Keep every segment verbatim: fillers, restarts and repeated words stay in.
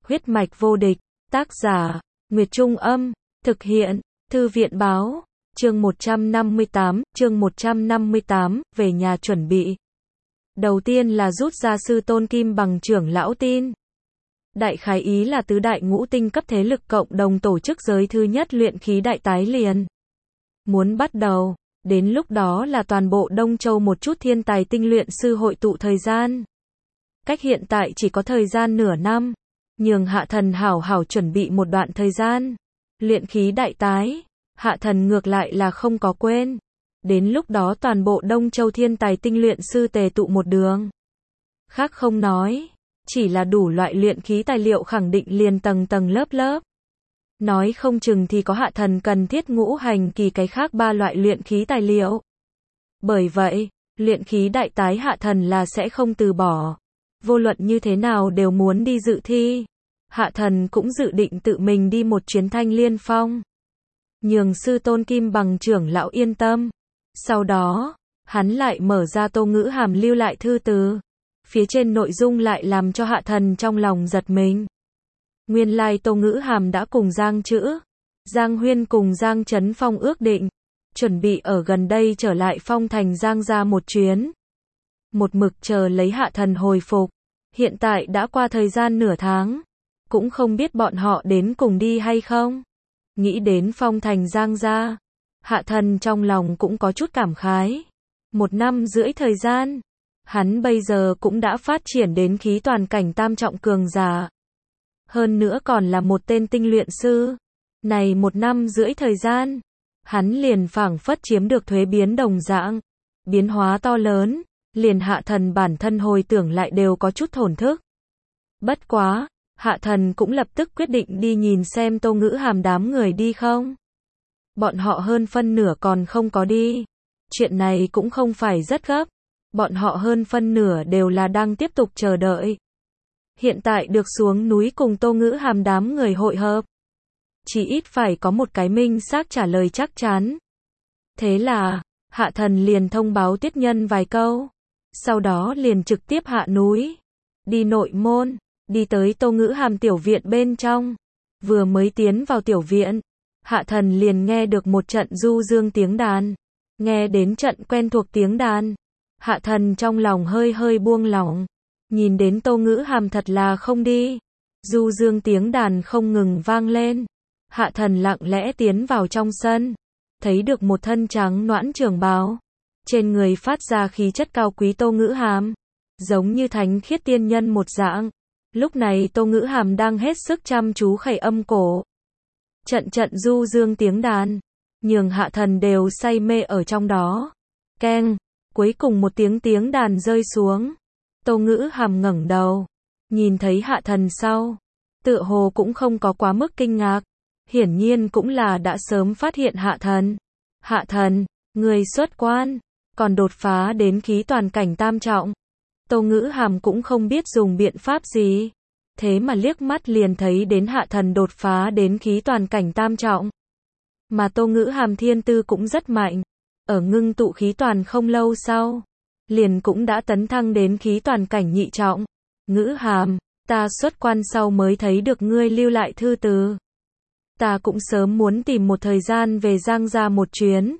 Huyết mạch vô địch, tác giả, Nguyệt Trung Âm, thực hiện, Thư viện Báo, chương một trăm năm mươi tám, chương một trăm năm mươi tám, về nhà chuẩn bị. Đầu tiên là rút ra sư tôn Kim Bằng trưởng lão tin. Đại khái ý là tứ đại ngũ tinh cấp thế lực cộng đồng tổ chức giới thứ nhất luyện khí đại tái liền. Muốn bắt đầu, đến lúc đó là toàn bộ Đông Châu một chút thiên tài tinh luyện sư hội tụ thời gian. Cách hiện tại chỉ có thời gian nửa năm, nhường Hạ Thần hảo hảo chuẩn bị một đoạn thời gian. Luyện khí đại tái, Hạ Thần ngược lại là không có quên. Đến lúc đó toàn bộ Đông Châu thiên tài tinh luyện sư tề tụ một đường. Khác không nói, chỉ là đủ loại luyện khí tài liệu khẳng định liền tầng tầng lớp lớp. Nói không chừng thì có Hạ Thần cần thiết ngũ hành kỳ cái khác ba loại luyện khí tài liệu. Bởi vậy, luyện khí đại tái Hạ Thần là sẽ không từ bỏ. Vô luận như thế nào đều muốn đi dự thi. Hạ Thần cũng dự định tự mình đi một chuyến Thanh Liên Phong. Nhường sư tôn Kim Bằng trưởng lão yên tâm. Sau đó, hắn lại mở ra Tô Ngữ Hàm lưu lại thư từ. Phía trên nội dung lại làm cho Hạ Thần trong lòng giật mình. Nguyên lai Tô Ngữ Hàm đã cùng Giang Chữ, Giang Huyên cùng Giang Trấn Phong ước định, chuẩn bị ở gần đây trở lại Phong Thành Giang ra một chuyến. Một mực chờ lấy Hạ Thần hồi phục, hiện tại đã qua thời gian nửa tháng, cũng không biết bọn họ đến cùng đi hay không. Nghĩ đến Phong Thành Giang ra, Hạ Thần trong lòng cũng có chút cảm khái. Một năm rưỡi thời gian, hắn bây giờ cũng đã phát triển đến khí toàn cảnh tam trọng cường giả. Hơn nữa còn là một tên tinh luyện sư. Này một năm rưỡi thời gian, hắn liền phảng phất chiếm được thuế biến đồng dạng. Biến hóa to lớn, liền Hạ Thần bản thân hồi tưởng lại đều có chút thổn thức. Bất quá, Hạ Thần cũng lập tức quyết định đi nhìn xem Tô Ngữ Hàm đám người đi không. Bọn họ hơn phân nửa còn không có đi. Chuyện này cũng không phải rất gấp. Bọn họ hơn phân nửa đều là đang tiếp tục chờ đợi. Hiện tại được xuống núi cùng Tô Ngữ Hàm đám người hội hợp. Chỉ ít phải có một cái minh xác trả lời chắc chắn. Thế là, Hạ Thần liền thông báo Tiết Nhân vài câu. Sau đó liền trực tiếp hạ núi. Đi nội môn, đi tới Tô Ngữ Hàm tiểu viện bên trong. Vừa mới tiến vào tiểu viện, Hạ Thần liền nghe được một trận du dương tiếng đàn. Nghe đến trận quen thuộc tiếng đàn, Hạ Thần trong lòng hơi hơi buông lỏng. Nhìn đến Tô Ngữ Hàm thật là không đi. Du dương tiếng đàn không ngừng vang lên. Hạ Thần lặng lẽ tiến vào trong sân. Thấy được một thân trắng nõn trường bào. Trên người phát ra khí chất cao quý Tô Ngữ Hàm. Giống như thánh khiết tiên nhân một dạng. Lúc này Tô Ngữ Hàm đang hết sức chăm chú khẩy âm cổ. Trận trận du dương tiếng đàn. Nhường Hạ Thần đều say mê ở trong đó. Keng. Cuối cùng một tiếng tiếng đàn rơi xuống. Tô Ngữ Hàm ngẩng đầu, nhìn thấy Hạ Thần sau, tựa hồ cũng không có quá mức kinh ngạc, hiển nhiên cũng là đã sớm phát hiện Hạ Thần. Hạ Thần, người xuất quan, còn đột phá đến khí toàn cảnh tam trọng. Tô Ngữ Hàm cũng không biết dùng biện pháp gì, thế mà liếc mắt liền thấy đến Hạ Thần đột phá đến khí toàn cảnh tam trọng. Mà Tô Ngữ Hàm thiên tư cũng rất mạnh, ở ngưng tụ khí toàn không lâu sau, liền cũng đã tấn thăng đến khí toàn cảnh nhị trọng. Ngữ Hàm, ta xuất quan sau mới thấy được ngươi lưu lại thư từ. Ta cũng sớm muốn tìm một thời gian về Giang ra một chuyến.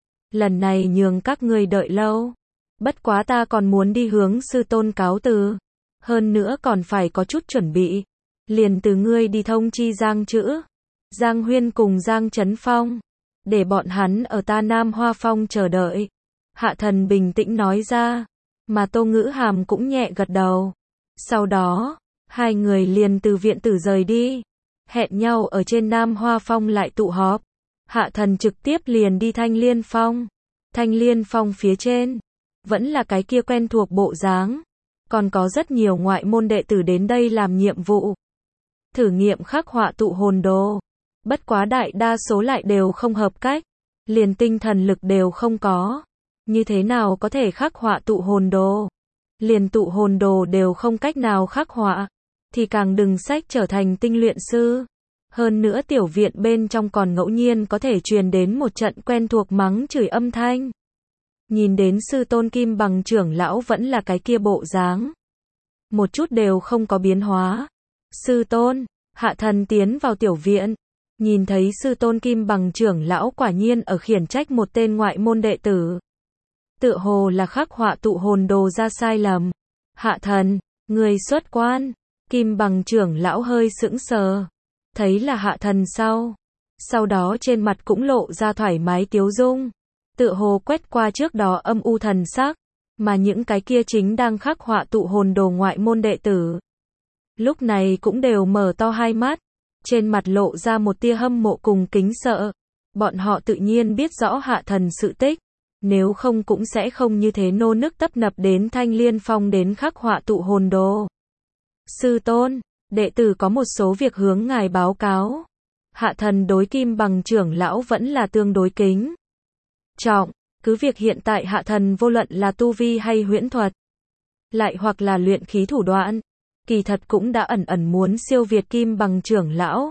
Lần này nhường các ngươi đợi lâu. Bất quá ta còn muốn đi hướng sư tôn cáo từ. Hơn nữa còn phải có chút chuẩn bị. Liền từ ngươi đi thông chi Giang Chữ, Giang Huyên cùng Giang Trấn Phong. Để bọn hắn ở ta Nam Hoa Phong chờ đợi. Hạ Thần bình tĩnh nói ra, mà Tô Ngữ Hàm cũng nhẹ gật đầu. Sau đó, hai người liền từ viện tử rời đi, hẹn nhau ở trên Nam Hoa Phong lại tụ họp. Hạ Thần trực tiếp liền đi Thanh Liên Phong. Thanh Liên Phong phía trên, vẫn là cái kia quen thuộc bộ dáng, còn có rất nhiều ngoại môn đệ tử đến đây làm nhiệm vụ. Thử nghiệm khắc họa tụ hồn đồ, bất quá đại đa số lại đều không hợp cách, liền tinh thần lực đều không có. Như thế nào có thể khắc họa tụ hồn đồ? Liền tụ hồn đồ đều không cách nào khắc họa, thì càng đừng sách trở thành tinh luyện sư. Hơn nữa tiểu viện bên trong còn ngẫu nhiên có thể truyền đến một trận quen thuộc mắng chửi âm thanh. Nhìn đến sư tôn Kim Bằng trưởng lão vẫn là cái kia bộ dáng. Một chút đều không có biến hóa. Sư tôn, hạ thần tiến vào tiểu viện, nhìn thấy sư tôn Kim Bằng trưởng lão quả nhiên ở khiển trách một tên ngoại môn đệ tử. Tựa hồ là khắc họa tụ hồn đồ ra sai lầm. Hạ thần, người xuất quan. Kim Bằng trưởng lão hơi sững sờ. Thấy là hạ thần sau. Sau đó trên mặt cũng lộ ra thoải mái tiếu dung. Tựa hồ quét qua trước đó âm u thần sắc. Mà những cái kia chính đang khắc họa tụ hồn đồ ngoại môn đệ tử. Lúc này cũng đều mở to hai mắt. Trên mặt lộ ra một tia hâm mộ cùng kính sợ. Bọn họ tự nhiên biết rõ hạ thần sự tích. Nếu không cũng sẽ không như thế nô nức tấp nập đến Thanh Liên Phong đến khắc họa tụ hồn đồ. Sư tôn, đệ tử có một số việc hướng ngài báo cáo. Hạ thần đối Kim Bằng trưởng lão vẫn là tương đối kính trọng, cứ việc hiện tại hạ thần vô luận là tu vi hay huyễn thuật, lại hoặc là luyện khí thủ đoạn, kỳ thật cũng đã ẩn ẩn muốn siêu việt Kim Bằng trưởng lão.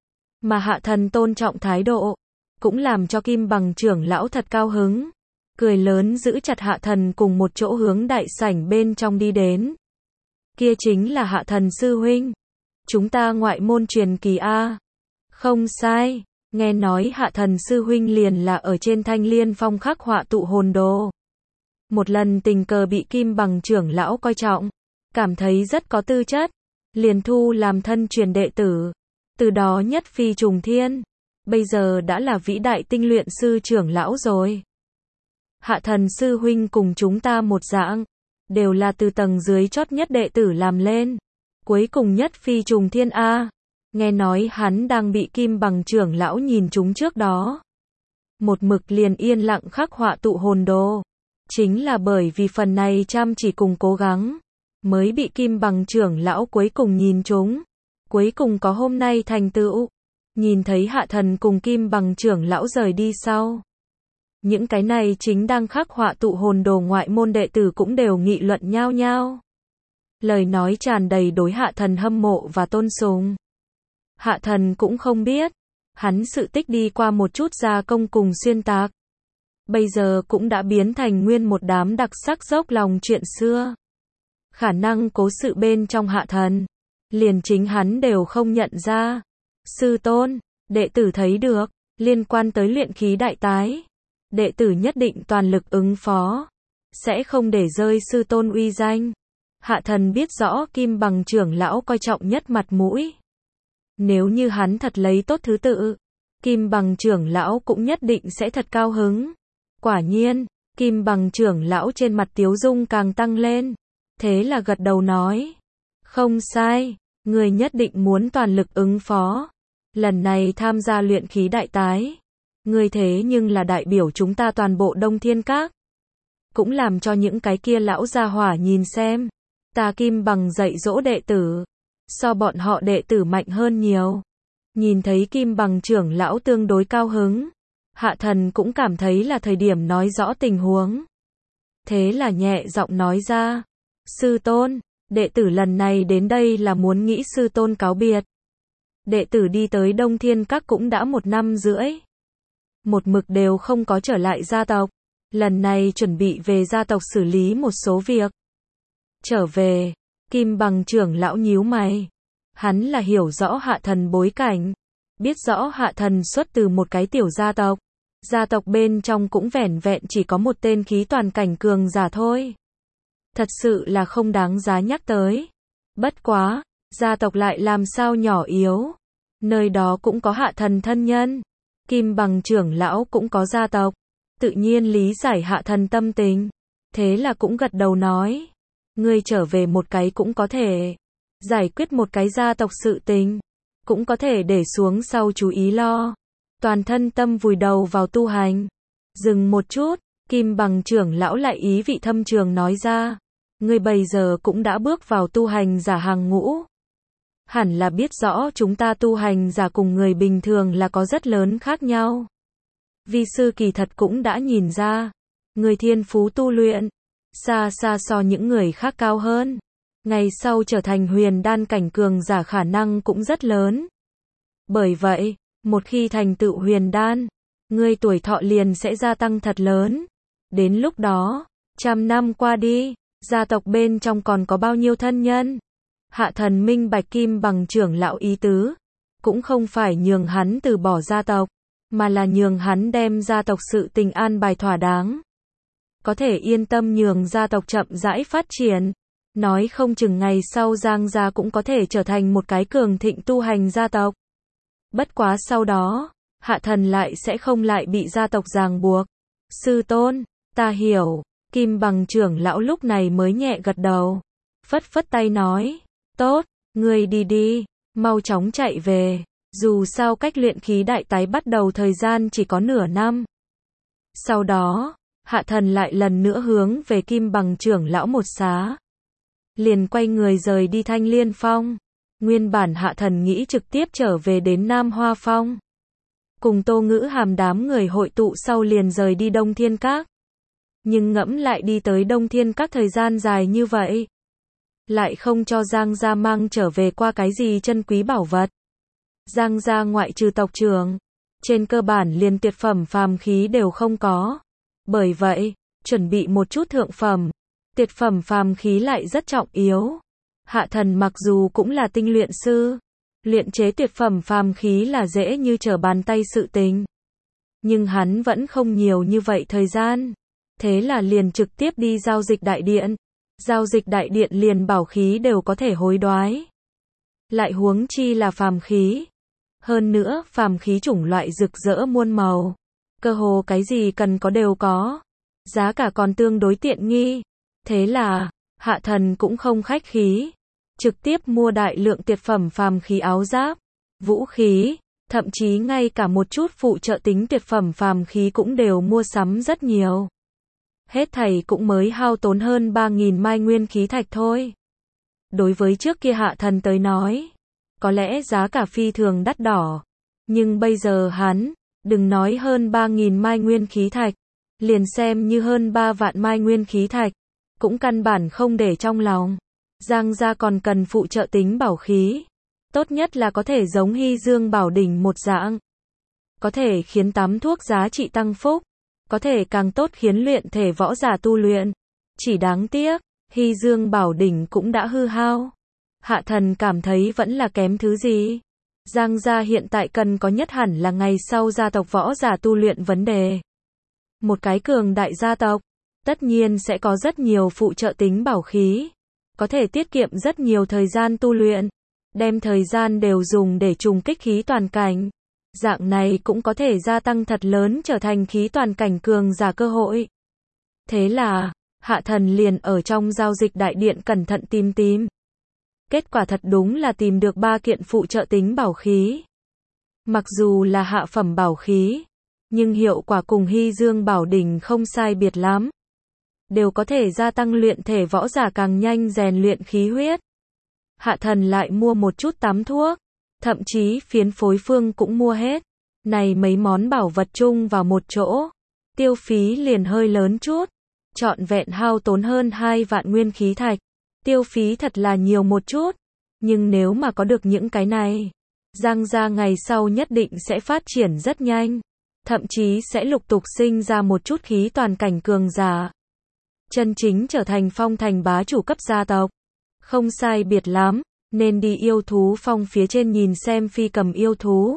Mà hạ thần tôn trọng thái độ, cũng làm cho Kim Bằng trưởng lão thật cao hứng. Cười lớn giữ chặt hạ thần cùng một chỗ hướng đại sảnh bên trong đi đến. Kia chính là hạ thần sư huynh. Chúng ta ngoại môn truyền kỳ A. Không sai, nghe nói hạ thần sư huynh liền là ở trên Thanh Liên Phong khắc họa tụ hồn đồ. Một lần tình cờ bị Kim Bằng trưởng lão coi trọng, cảm thấy rất có tư chất, liền thu làm thân truyền đệ tử. Từ đó nhất phi trùng thiên, bây giờ đã là vĩ đại tinh luyện sư trưởng lão rồi. Hạ thần sư huynh cùng chúng ta một dạng, đều là từ tầng dưới chót nhất đệ tử làm lên. Cuối cùng nhất phi trùng thiên A. Nghe nói hắn đang bị Kim Bằng trưởng lão nhìn trúng trước đó. Một mực liền yên lặng khắc họa tụ hồn đồ. Chính là bởi vì phần này chăm chỉ cùng cố gắng, mới bị Kim Bằng trưởng lão cuối cùng nhìn trúng. Cuối cùng có hôm nay thành tựu. Nhìn thấy hạ thần cùng Kim Bằng trưởng lão rời đi sau. Những cái này chính đang khắc họa tụ hồn đồ ngoại môn đệ tử cũng đều nghị luận nhao nhao. Lời nói tràn đầy đối hạ thần hâm mộ và tôn sùng. Hạ thần cũng không biết, hắn sự tích đi qua một chút gia công cùng xuyên tạc. Bây giờ cũng đã biến thành nguyên một đám đặc sắc dốc lòng chuyện xưa. Khả năng cố sự bên trong hạ thần, liền chính hắn đều không nhận ra. Sư tôn, đệ tử thấy được, liên quan tới luyện khí đại tái. Đệ tử nhất định toàn lực ứng phó, sẽ không để rơi sư tôn uy danh. Hạ thần biết rõ Kim Bằng trưởng lão coi trọng nhất mặt mũi. Nếu như hắn thật lấy tốt thứ tự, Kim Bằng trưởng lão cũng nhất định sẽ thật cao hứng. Quả nhiên, Kim Bằng trưởng lão trên mặt tiếu dung càng tăng lên. Thế là gật đầu nói. Không sai, người nhất định muốn toàn lực ứng phó. Lần này tham gia luyện khí đại tái. Người thế nhưng là đại biểu chúng ta toàn bộ Đông Thiên Các. Cũng làm cho những cái kia lão gia hỏa nhìn xem. Ta Kim Bằng dạy dỗ đệ tử. So bọn họ đệ tử mạnh hơn nhiều. Nhìn thấy Kim Bằng trưởng lão tương đối cao hứng. Hạ thần cũng cảm thấy là thời điểm nói rõ tình huống. Thế là nhẹ giọng nói ra. Sư tôn, đệ tử lần này đến đây là muốn nghĩ sư tôn cáo biệt. Đệ tử đi tới Đông Thiên Các cũng đã một năm rưỡi. Một mực đều không có trở lại gia tộc. Lần này chuẩn bị về gia tộc xử lý một số việc. Trở về, Kim Bằng trưởng lão nhíu mày. Hắn là hiểu rõ hạ thần bối cảnh. Biết rõ hạ thần xuất từ một cái tiểu gia tộc. Gia tộc bên trong cũng vẻn vẹn chỉ có một tên khí toàn cảnh cường giả thôi. Thật sự là không đáng giá nhắc tới. Bất quá, gia tộc lại làm sao nhỏ yếu. Nơi đó cũng có hạ thần thân nhân. Kim Bằng trưởng lão cũng có gia tộc. Tự nhiên lý giải hạ thần tâm tình. Thế là cũng gật đầu nói. Ngươi trở về một cái cũng có thể. Giải quyết một cái gia tộc sự tình. Cũng có thể để xuống sau chú ý lo. Toàn thân tâm vùi đầu vào tu hành. Dừng một chút, Kim Bằng trưởng lão lại ý vị thâm trường nói ra. Ngươi bây giờ cũng đã bước vào tu hành giả hàng ngũ. Hẳn là biết rõ chúng ta tu hành giả cùng người bình thường là có rất lớn khác nhau. Vi sư kỳ thật cũng đã nhìn ra. Người thiên phú tu luyện. Xa xa so những người khác cao hơn. Ngày sau trở thành huyền đan cảnh cường giả khả năng cũng rất lớn. Bởi vậy, một khi thành tựu huyền đan, ngươi tuổi thọ liền sẽ gia tăng thật lớn. Đến lúc đó, trăm năm qua đi, gia tộc bên trong còn có bao nhiêu thân nhân? Hạ thần minh bạch Kim Bằng trưởng lão ý tứ, cũng không phải nhường hắn từ bỏ gia tộc, mà là nhường hắn đem gia tộc sự tình an bài thỏa đáng. Có thể yên tâm nhường gia tộc chậm rãi phát triển, nói không chừng ngày sau Giang gia cũng có thể trở thành một cái cường thịnh tu hành gia tộc. Bất quá sau đó, Hạ thần lại sẽ không lại bị gia tộc ràng buộc. Sư tôn, ta hiểu. Kim Bằng trưởng lão lúc này mới nhẹ gật đầu, phất phất tay nói, tốt, ngươi đi đi, mau chóng chạy về, dù sao cách luyện khí đại tái bắt đầu thời gian chỉ có nửa năm. Sau đó, Hạ thần lại lần nữa hướng về Kim Bằng trưởng lão một xá, liền quay người rời đi Thanh Liên Phong. Nguyên bản Hạ thần nghĩ trực tiếp trở về đến Nam Hoa Phong, cùng Tô Ngữ Hàm đám người hội tụ sau liền rời đi Đông Thiên Các. Nhưng ngẫm lại đi tới Đông Thiên Các thời gian dài như vậy, lại không cho Giang gia mang trở về qua cái gì chân quý bảo vật. Giang gia ngoại trừ tộc trưởng, trên cơ bản liền tuyệt phẩm phàm khí đều không có. Bởi vậy, chuẩn bị một chút thượng phẩm, tuyệt phẩm phàm khí lại rất trọng yếu. Hạ thần mặc dù cũng là tinh luyện sư, luyện chế tuyệt phẩm phàm khí là dễ như trở bàn tay sự tình. Nhưng hắn vẫn không nhiều như vậy thời gian. Thế là liền trực tiếp đi giao dịch đại điện. Giao dịch đại điện liền bảo khí đều có thể hối đoái. Lại huống chi là phàm khí. Hơn nữa, phàm khí chủng loại rực rỡ muôn màu. Cơ hồ cái gì cần có đều có. Giá cả còn tương đối tiện nghi. Thế là, Hạ thần cũng không khách khí. Trực tiếp mua đại lượng tuyệt phẩm phàm khí áo giáp, vũ khí, thậm chí ngay cả một chút phụ trợ tính tuyệt phẩm phàm khí cũng đều mua sắm rất nhiều. Hết thảy cũng mới hao tốn hơn ba nghìn mai nguyên khí thạch thôi. Đối với trước kia Hạ thần tới nói, có lẽ giá cả phi thường đắt đỏ. Nhưng bây giờ hắn, đừng nói hơn ba nghìn mai nguyên khí thạch, liền xem như hơn ba vạn mai nguyên khí thạch, cũng căn bản không để trong lòng. Giang gia còn cần phụ trợ tính bảo khí. Tốt nhất là có thể giống Hy Dương Bảo Đỉnh một dạng. Có thể khiến tám thuốc giá trị tăng phúc. Có thể càng tốt khiến luyện thể võ giả tu luyện. Chỉ đáng tiếc, Hy Dương Bảo Đỉnh cũng đã hư hao. Hạ thần cảm thấy vẫn là kém thứ gì. Giang gia hiện tại cần có nhất hẳn là ngày sau gia tộc võ giả tu luyện vấn đề. Một cái cường đại gia tộc, tất nhiên sẽ có rất nhiều phụ trợ tính bảo khí. Có thể tiết kiệm rất nhiều thời gian tu luyện. Đem thời gian đều dùng để trùng kích khí toàn cảnh. Dạng này cũng có thể gia tăng thật lớn trở thành khí toàn cảnh cường giả cơ hội. Thế là, Hạ thần liền ở trong giao dịch đại điện cẩn thận tìm tìm. Kết quả thật đúng là tìm được ba kiện phụ trợ tính bảo khí. Mặc dù là hạ phẩm bảo khí, nhưng hiệu quả cùng Hy Dương Bảo Đỉnh không sai biệt lắm. Đều có thể gia tăng luyện thể võ giả càng nhanh rèn luyện khí huyết. Hạ thần lại mua một chút tắm thuốc, thậm chí phiến phối phương cũng mua hết. Này mấy món bảo vật chung vào một chỗ, tiêu phí liền hơi lớn chút, trọn vẹn hao tốn hơn hai vạn nguyên khí thạch. Tiêu phí thật là nhiều một chút, nhưng nếu mà có được những cái này, Giang gia ngày sau nhất định sẽ phát triển rất nhanh, thậm chí sẽ lục tục sinh ra một chút khí toàn cảnh cường giả. Chân chính trở thành phong thành bá chủ cấp gia tộc. Không sai biệt lắm, nên đi yêu thú phong phía trên nhìn xem phi cầm yêu thú.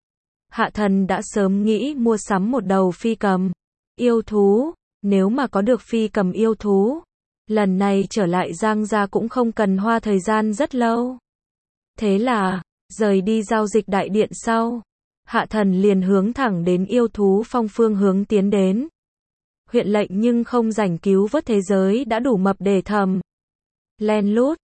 Hạ thần đã sớm nghĩ mua sắm một đầu phi cầm yêu thú, nếu mà có được phi cầm yêu thú, lần này trở lại Giang gia cũng không cần hoa thời gian rất lâu. Thế là, rời đi giao dịch đại điện sau, Hạ thần liền hướng thẳng đến yêu thú phong phương hướng tiến đến. Huyện lệnh nhưng không rảnh cứu vớt thế giới đã đủ mập để thầm. Len lút,